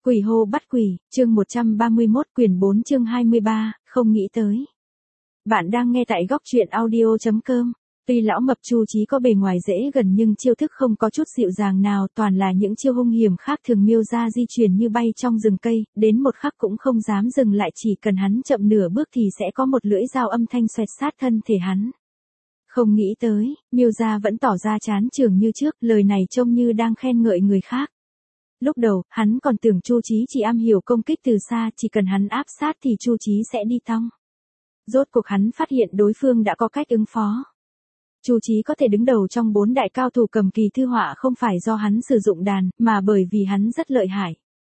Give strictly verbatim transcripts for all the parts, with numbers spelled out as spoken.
Quỷ hô bắt quỷ, chương một trăm ba mươi mốt, quyển bốn chương hai mươi ba, không nghĩ tới. Bạn đang nghe tại góc truyện audio chấm com. Tuy lão mập Chu Chí có bề ngoài dễ gần nhưng chiêu thức không có chút dịu dàng nào, toàn là những chiêu hung hiểm khác thường. Miêu ra di chuyển như bay trong rừng cây, đến một khắc cũng không dám dừng lại, chỉ cần hắn chậm nửa bước thì sẽ có một lưỡi dao âm thanh xoẹt sát thân thể hắn. Không nghĩ tới, Miêu ra vẫn tỏ ra chán chường như trước, lời này trông như đang khen ngợi người khác. Lúc đầu, hắn còn tưởng Chu Chí chỉ am hiểu công kích từ xa, chỉ cần hắn áp sát thì Chu Chí sẽ đi tong. Rốt cuộc hắn phát hiện đối phương đã có cách ứng phó. Chu Chí có thể đứng đầu trong bốn đại cao thủ cầm kỳ thư họa không phải do hắn sử dụng đàn, mà bởi vì hắn rất lợi hại.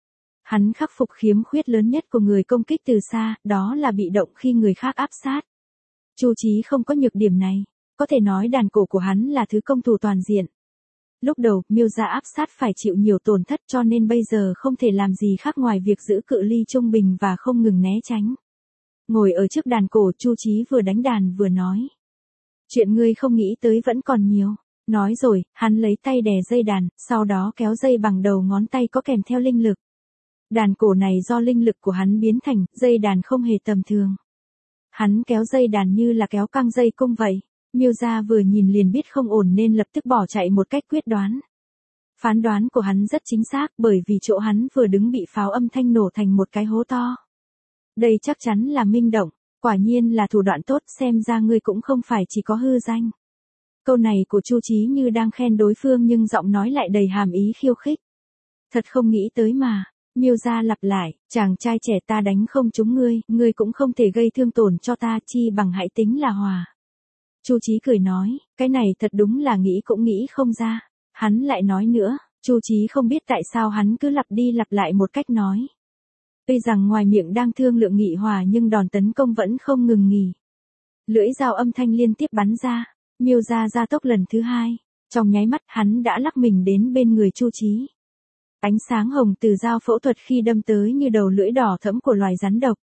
Hắn khắc phục khiếm khuyết lớn nhất của người công kích từ xa, đó là bị động khi người khác áp sát. Chu Chí không có nhược điểm này, có thể nói đàn cổ của hắn là thứ công thủ toàn diện. Lúc đầu, Miêu gia áp sát phải chịu nhiều tổn thất, cho nên bây giờ không thể làm gì khác ngoài việc giữ cự ly trung bình và không ngừng né tránh. Ngồi ở trước đàn cổ, Chu Chí vừa đánh đàn vừa nói. Chuyện ngươi không nghĩ tới vẫn còn nhiều. Nói rồi, hắn lấy tay đè dây đàn, sau đó kéo dây bằng đầu ngón tay có kèm theo linh lực. Đàn cổ này do linh lực của hắn biến thành, dây đàn không hề tầm thường. Hắn kéo dây đàn như là kéo căng dây cung vậy. Miêu gia vừa nhìn liền biết không ổn nên lập tức bỏ chạy một cách quyết đoán. Phán đoán của hắn rất chính xác, bởi vì chỗ hắn vừa đứng bị pháo âm thanh nổ thành một cái hố to. Đây chắc chắn là minh động, quả nhiên là thủ đoạn tốt, xem ra ngươi cũng không phải chỉ có hư danh. Câu này của Chu Chí như đang khen đối phương nhưng giọng nói lại đầy hàm ý khiêu khích. Thật không nghĩ tới mà. Miêu gia lặp lại, chàng trai trẻ, ta đánh không trúng ngươi, ngươi cũng không thể gây thương tổn cho ta, chi bằng hãy tính là hòa. Chu Chí cười nói, cái này thật đúng là nghĩ cũng nghĩ không ra. Hắn lại nói nữa, Chu Chí không biết tại sao hắn cứ lặp đi lặp lại một cách nói. Tuy rằng ngoài miệng đang thương lượng nghị hòa nhưng đòn tấn công vẫn không ngừng nghỉ. Lưỡi dao âm thanh liên tiếp bắn ra, Miêu gia gia tốc lần thứ hai, trong nháy mắt hắn đã lắc mình đến bên người Chu Chí. Ánh sáng hồng từ dao phẫu thuật khi đâm tới như đầu lưỡi đỏ thẫm của loài rắn độc.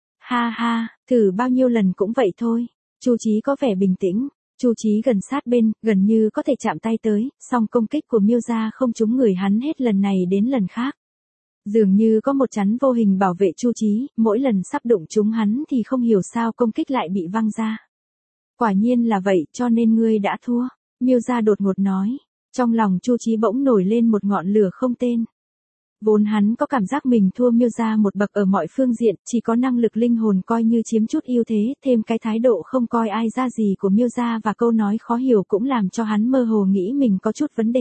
Ha ha, thử bao nhiêu lần cũng vậy thôi. Chu Chí có vẻ bình tĩnh, Chu Chí gần sát bên, gần như có thể chạm tay tới, song công kích của Miêu gia không trúng người hắn hết lần này đến lần khác. Dường như có một chắn vô hình bảo vệ Chu Chí, mỗi lần sắp đụng trúng hắn thì không hiểu sao công kích lại bị văng ra. Quả nhiên là vậy, cho nên ngươi đã thua, Miêu gia đột ngột nói. Trong lòng Chu Chí bỗng nổi lên một ngọn lửa không tên. Vốn hắn có cảm giác mình thua Miêu gia một bậc ở mọi phương diện, chỉ có năng lực linh hồn coi như chiếm chút ưu thế, thêm cái thái độ không coi ai ra gì của Miêu gia và câu nói khó hiểu cũng làm cho hắn mơ hồ nghĩ mình có chút vấn đề.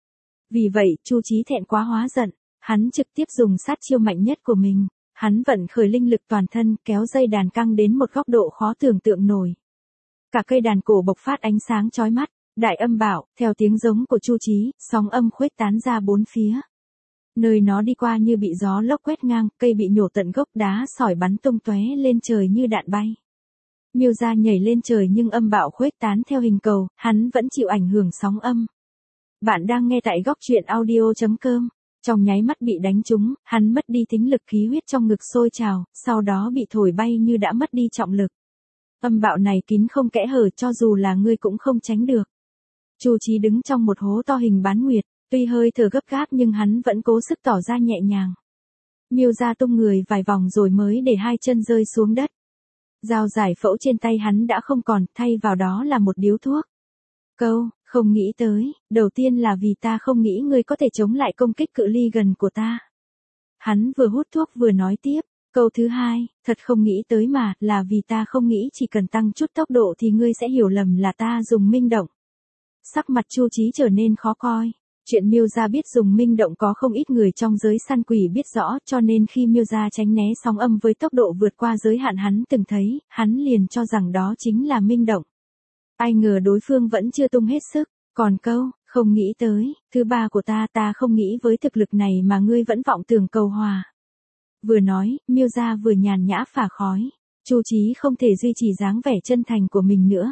Vì vậy, Chu Chí thẹn quá hóa giận, hắn trực tiếp dùng sát chiêu mạnh nhất của mình, hắn vận khởi linh lực toàn thân, kéo dây đàn căng đến một góc độ khó tưởng tượng nổi. Cả cây đàn cổ bộc phát ánh sáng chói mắt, đại âm bảo, theo tiếng giống của Chu Chí, sóng âm khuếch tán ra bốn phía. Nơi nó đi qua như bị gió lốc quét ngang, cây bị nhổ tận gốc, đá sỏi bắn tung tóe lên trời như đạn bay. Miêu gia nhảy lên trời nhưng âm bạo khuếch tán theo hình cầu, hắn vẫn chịu ảnh hưởng sóng âm. Bạn đang nghe tại góc truyện audio chấm com. Trong nháy mắt bị đánh trúng, hắn mất đi thính lực, khí huyết trong ngực sôi trào, sau đó bị thổi bay như đã mất đi trọng lực. Âm bạo này kín không kẽ hở, cho dù là ngươi cũng không tránh được. Chu Chí đứng trong một hố to hình bán nguyệt, tuy hơi thở gấp gáp nhưng hắn vẫn cố sức tỏ ra nhẹ nhàng. Miêu gia tung người vài vòng rồi mới để hai chân rơi xuống đất. Dao giải phẫu trên tay hắn đã không còn, thay vào đó là một điếu thuốc. Câu, không nghĩ tới, đầu tiên là vì ta không nghĩ ngươi có thể chống lại công kích cự ly gần của ta. Hắn vừa hút thuốc vừa nói tiếp, câu thứ hai, thật không nghĩ tới mà, là vì ta không nghĩ chỉ cần tăng chút tốc độ thì ngươi sẽ hiểu lầm là ta dùng minh động. Sắc mặt Chu Chí trở nên khó coi. Chuyện Miêu gia biết dùng minh động có không ít người trong giới săn quỷ biết rõ, cho nên khi Miêu gia tránh né sóng âm với tốc độ vượt qua giới hạn hắn từng thấy, hắn liền cho rằng đó chính là minh động. Ai ngờ đối phương vẫn chưa tung hết sức, còn câu, không nghĩ tới, thứ ba của ta, ta không nghĩ với thực lực này mà ngươi vẫn vọng tưởng cầu hòa. Vừa nói, Miêu gia vừa nhàn nhã phả khói, Chu Chí không thể duy trì dáng vẻ chân thành của mình nữa.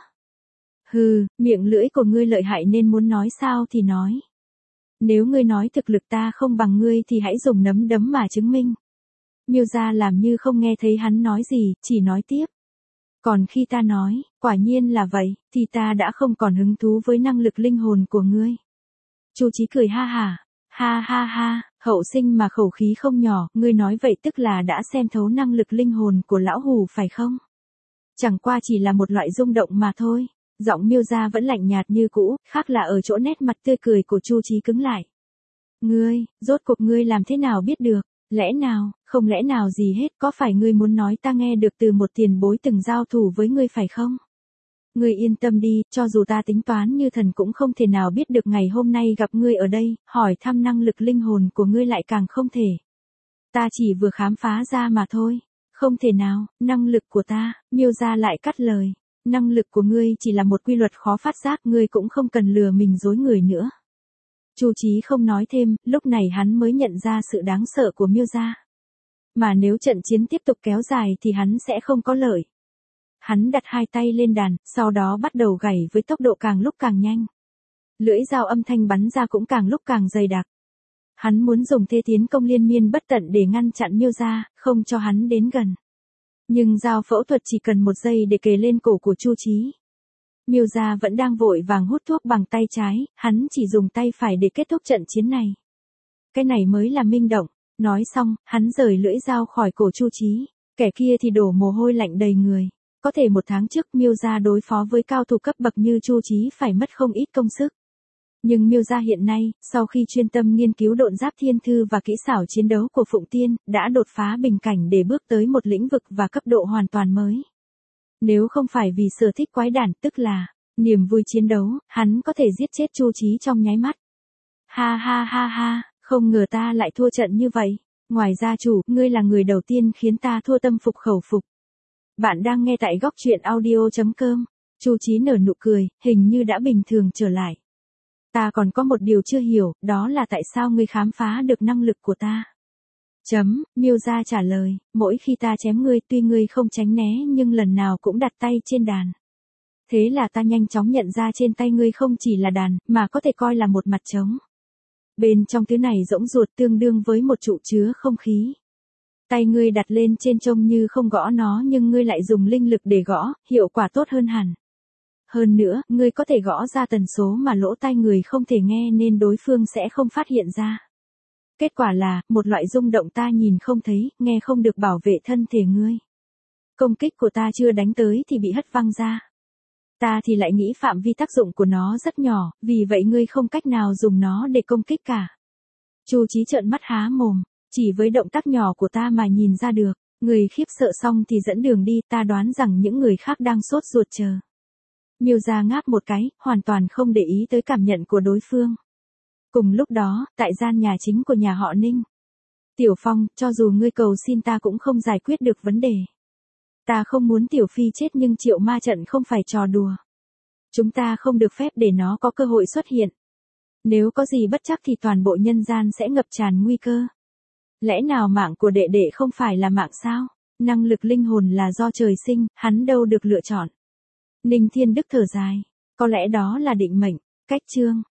Hừ, miệng lưỡi của ngươi lợi hại nên muốn nói sao thì nói. Nếu ngươi nói thực lực ta không bằng ngươi thì hãy dùng nắm đấm mà chứng minh. Miêu gia làm như không nghe thấy hắn nói gì, chỉ nói tiếp. Còn khi ta nói, quả nhiên là vậy, thì ta đã không còn hứng thú với năng lực linh hồn của ngươi. Chu Chí cười ha hả, ha ha ha, Hậu sinh mà khẩu khí không nhỏ, ngươi nói vậy tức là đã xem thấu năng lực linh hồn của lão hù phải không? Chẳng qua chỉ là một loại rung động mà thôi. Giọng Miêu Gia vẫn lạnh nhạt như cũ, khác là ở chỗ nét mặt tươi cười của Chu Chí cứng lại. Ngươi, rốt cuộc ngươi làm thế nào biết được? Lẽ nào, không lẽ nào gì hết, có phải ngươi muốn nói ta nghe được từ một tiền bối từng giao thủ với ngươi phải không? Ngươi yên tâm đi, cho dù ta tính toán như thần cũng không thể nào biết được ngày hôm nay gặp ngươi ở đây, hỏi thăm năng lực linh hồn của ngươi lại càng không thể. Ta chỉ vừa khám phá ra mà thôi. Không thể nào, năng lực của ta, Miêu Gia lại cắt lời. Năng lực của ngươi chỉ là một quy luật khó phát giác, ngươi cũng không cần lừa mình dối người nữa. Chu Chí không nói thêm, lúc này hắn mới nhận ra sự đáng sợ của Miêu Gia. Mà nếu trận chiến tiếp tục kéo dài thì hắn sẽ không có lợi. Hắn đặt hai tay lên đàn, sau đó bắt đầu gảy với tốc độ càng lúc càng nhanh. Lưỡi dao âm thanh bắn ra cũng càng lúc càng dày đặc. Hắn muốn dùng thế tiến công liên miên bất tận để ngăn chặn Miêu Gia, không cho hắn đến gần. Nhưng dao phẫu thuật chỉ cần một giây để kề lên cổ của Chu Chí. Miêu Gia vẫn đang vội vàng hút thuốc bằng tay trái, hắn chỉ dùng tay phải để kết thúc trận chiến này. Cái này mới là minh động. Nói xong, hắn rời lưỡi dao khỏi cổ Chu Chí. Kẻ kia thì đổ mồ hôi lạnh đầy người. Có thể một tháng trước Miêu Gia đối phó với cao thủ cấp bậc như Chu Chí phải mất không ít công sức. Nhưng Miêu Gia hiện nay, sau khi chuyên tâm nghiên cứu độn giáp thiên thư và kỹ xảo chiến đấu của Phụng Tiên, đã đột phá bình cảnh để bước tới một lĩnh vực và cấp độ hoàn toàn mới. Nếu không phải vì sở thích quái đản, tức là niềm vui chiến đấu, hắn có thể giết chết Chu Chí trong nháy mắt. Ha ha ha ha, không ngờ ta lại thua trận như vậy. Ngoài gia chủ, ngươi là người đầu tiên khiến ta thua tâm phục khẩu phục. Bạn đang nghe tại góc truyện audio chấm com. Chu Chí nở nụ cười, hình như đã bình thường trở lại. Ta còn có một điều chưa hiểu, đó là tại sao ngươi khám phá được năng lực của ta. Chấm, Miêu Gia trả lời, mỗi khi ta chém ngươi tuy ngươi không tránh né nhưng lần nào cũng đặt tay trên đàn. Thế là ta nhanh chóng nhận ra trên tay ngươi không chỉ là đàn, mà có thể coi là một mặt trống. Bên trong thứ này rỗng ruột tương đương với một trụ chứa không khí. Tay ngươi đặt lên trên trông như không gõ nó nhưng ngươi lại dùng linh lực để gõ, hiệu quả tốt hơn hẳn. Hơn nữa, ngươi có thể gõ ra tần số mà lỗ tai người không thể nghe nên đối phương sẽ không phát hiện ra. Kết quả là, một loại rung động ta nhìn không thấy, nghe không được bảo vệ thân thể ngươi. Công kích của ta chưa đánh tới thì bị hất văng ra. Ta thì lại nghĩ phạm vi tác dụng của nó rất nhỏ, vì vậy ngươi không cách nào dùng nó để công kích cả. Chu Chí trợn mắt há mồm, chỉ với động tác nhỏ của ta mà nhìn ra được, người khiếp sợ xong thì dẫn đường đi, ta đoán rằng những người khác đang sốt ruột chờ. Miêu Gia ngáp một cái, hoàn toàn không để ý tới cảm nhận của đối phương. Cùng lúc đó, tại gian nhà chính của nhà họ Ninh. Tiểu Phong, cho dù ngươi cầu xin ta cũng không giải quyết được vấn đề. Ta không muốn Tiểu Phi chết nhưng triệu ma trận không phải trò đùa. Chúng ta không được phép để nó có cơ hội xuất hiện. Nếu có gì bất chắc thì toàn bộ nhân gian sẽ ngập tràn nguy cơ. Lẽ nào mạng của đệ đệ không phải là mạng sao? Năng lực linh hồn là do trời sinh, hắn đâu được lựa chọn. Ninh Thiên Đức thở dài. Có lẽ đó là định mệnh. Cách chương.